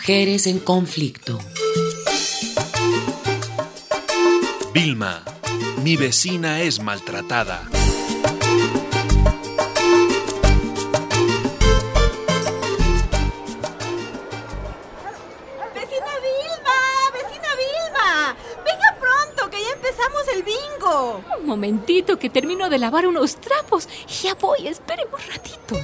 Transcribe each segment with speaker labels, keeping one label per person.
Speaker 1: Mujeres en conflicto.
Speaker 2: Vilma, mi vecina es maltratada.
Speaker 3: ¡Vecina Vilma! ¡Venga pronto, que ya empezamos el bingo!
Speaker 4: Un momentito, que termino de lavar unos trapos. Ya voy, espéreme un ratito.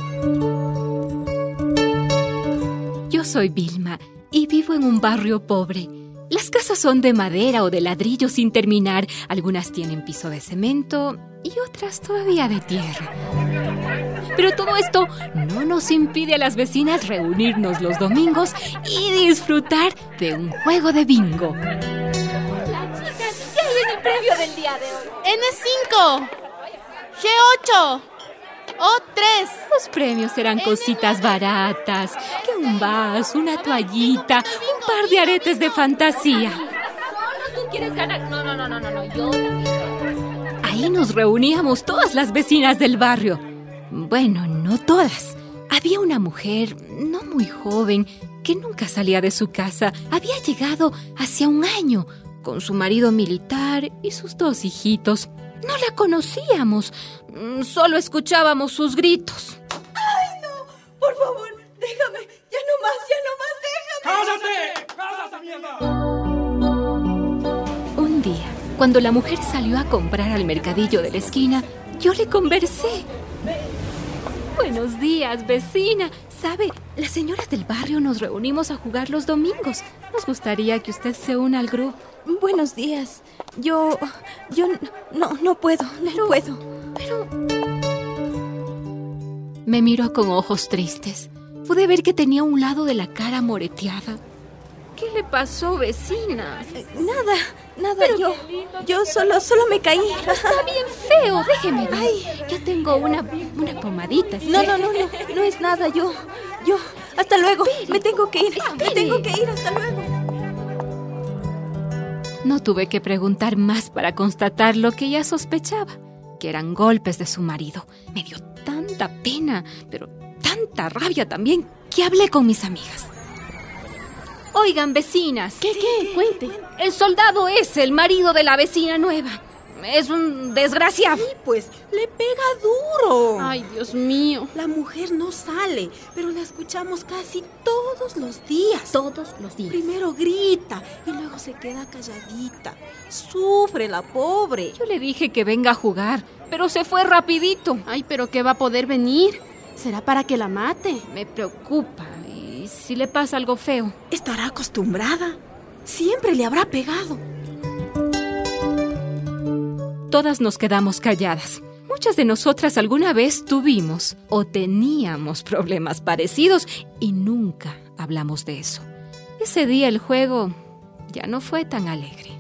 Speaker 4: Yo soy Vilma y vivo en un barrio pobre. Las casas son de madera o de ladrillo sin terminar. Algunas tienen piso de cemento y otras todavía de tierra. Pero todo esto no nos impide a las vecinas reunirnos los domingos y disfrutar de un juego de bingo.
Speaker 5: Las chicas, ¿qué hay en el premio del día de hoy?
Speaker 6: N5, G8 o 3.
Speaker 4: Los premios serán cositas baratas, que un vaso, una toallita, un par de aretes de fantasía.
Speaker 5: ¿Solo tú quieres ganar? No, yo también.
Speaker 4: Ahí nos reuníamos todas las vecinas del barrio. Bueno, no todas. Había una mujer, no muy joven, que nunca salía de su casa. Había llegado hacía un año, con su marido militar y sus 2 hijitos. No la conocíamos, solo escuchábamos sus gritos.
Speaker 3: ¡Ay, no! Por favor, déjame. Ya no más, déjame.
Speaker 7: ¡Cállate, mierda!
Speaker 4: Un día, cuando la mujer salió a comprar al mercadillo de la esquina, yo le conversé. Buenos días, vecina. ¿Sabe? Las señoras del barrio nos reunimos a jugar los domingos. Nos gustaría que usted se una al grupo.
Speaker 3: Buenos días. Yo no puedo, no puedo.
Speaker 4: Pero... Me miró con ojos tristes. Pude ver que tenía un lado de la cara moreteada. ¿Qué le pasó, vecina?
Speaker 3: Nada, yo solo me caí.
Speaker 4: Está bien feo, déjeme ver. Ay, yo tengo una pomadita.
Speaker 3: No es nada, yo. Hasta luego.
Speaker 4: Espere,
Speaker 3: me tengo que ir, hasta luego.
Speaker 4: No tuve que preguntar más para constatar lo que ya sospechaba, que eran golpes de su marido. Me dio tanta pena, pero tanta rabia también, que hablé con mis amigas. Oigan, vecinas.
Speaker 6: ¿Qué? Cuente.
Speaker 4: El soldado es el marido de la vecina nueva. Es un desgraciado.
Speaker 3: Sí, pues, le pega duro.
Speaker 6: Ay, Dios mío.
Speaker 3: La mujer no sale, pero la escuchamos casi todos los días.
Speaker 4: Todos los días.
Speaker 3: Primero grita y luego se queda calladita. Sufre la pobre.
Speaker 4: Yo le dije que venga a jugar, pero se fue rapidito.
Speaker 6: Ay, pero ¿qué va a poder venir? ¿Será para que la mate?
Speaker 4: Me preocupa. ¿Y si le pasa algo feo?
Speaker 3: Estará acostumbrada. Siempre le habrá pegado.
Speaker 4: Todas nos quedamos calladas. Muchas de nosotras alguna vez tuvimos o teníamos problemas parecidos y nunca hablamos de eso. Ese día el juego ya no fue tan alegre.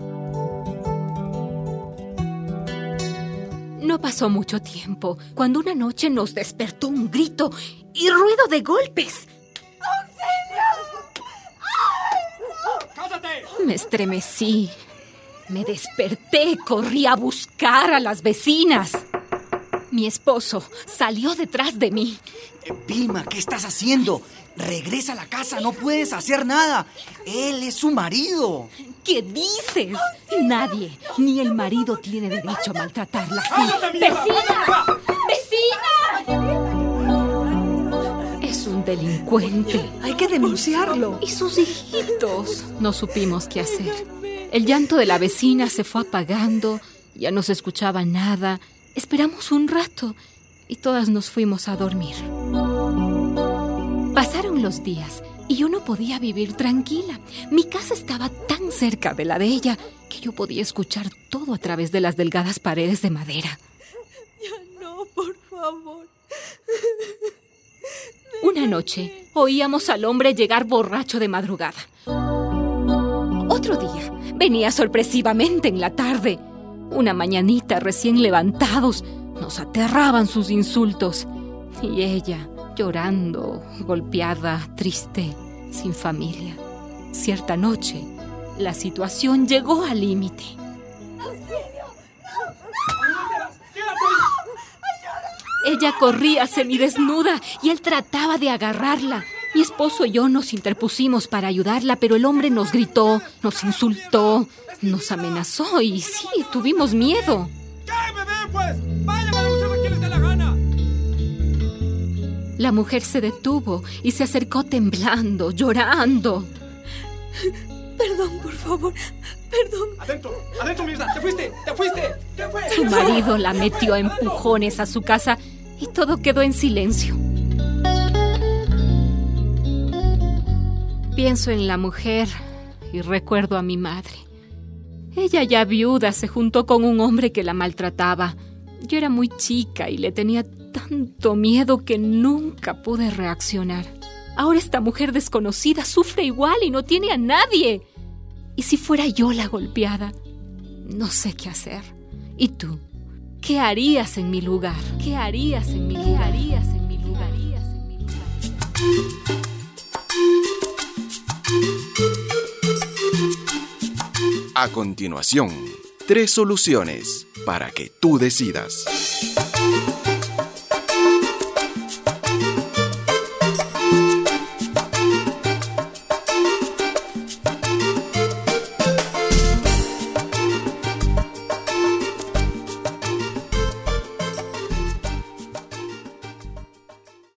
Speaker 4: No pasó mucho tiempo cuando una noche nos despertó un grito y ruido de golpes.
Speaker 7: ¡Auxilio! ¡Ay, no! ¡Cállate!
Speaker 4: Me estremecí. Me desperté, corrí a buscar a las vecinas. Mi esposo salió detrás de mí.
Speaker 8: Vilma, ¿qué estás haciendo? Regresa a la casa, no puedes hacer nada. Él es su marido.
Speaker 4: ¿Qué dices? Nadie, ni el marido tiene derecho a maltratarla así.
Speaker 7: ¡Cállate, mierda!
Speaker 4: ¡Vecina! Es un delincuente.
Speaker 3: Hay que denunciarlo.
Speaker 4: Y sus hijitos. No supimos qué hacer. El llanto de la vecina se fue apagando, ya no se escuchaba nada. Esperamos un rato y todas nos fuimos a dormir. Pasaron los días y yo no podía vivir tranquila. Mi casa estaba tan cerca de la de ella que yo podía escuchar todo a través de las delgadas paredes de madera.
Speaker 3: Ya no, por favor.
Speaker 4: Una noche oíamos al hombre llegar borracho de madrugada. Otro día venía sorpresivamente en la tarde. Una mañanita recién levantados, nos aterraban sus insultos. Y ella, llorando, golpeada, triste, sin familia. Cierta noche, la situación llegó al límite. Ella corría semidesnuda y él trataba de agarrarla. Mi esposo y yo nos interpusimos para ayudarla, pero el hombre nos gritó, nos insultó, nos amenazó y sí, tuvimos miedo.
Speaker 7: ¿Qué, bebé, pues? ¡Vayan a denunciar a quien les dé la gana!
Speaker 4: La mujer se detuvo y se acercó temblando, llorando.
Speaker 3: Perdón, por favor. Perdón.
Speaker 7: Adentro, mierda. Te fuiste. ¿Qué fue?
Speaker 4: Su marido la metió a empujones a su casa y todo quedó en silencio. Pienso en la mujer y recuerdo a mi madre. Ella, ya viuda, se juntó con un hombre que la maltrataba. Yo era muy chica y le tenía tanto miedo que nunca pude reaccionar. Ahora esta mujer desconocida sufre igual y no tiene a nadie. ¿Y si fuera yo la golpeada? No sé qué hacer. ¿Y tú? ¿Qué harías en mi lugar? ¿Qué harías en mi lugar? ¿Qué harías en mi lugar? ¿Qué harías en mi lugar?
Speaker 1: A continuación, 3 soluciones para que tú decidas.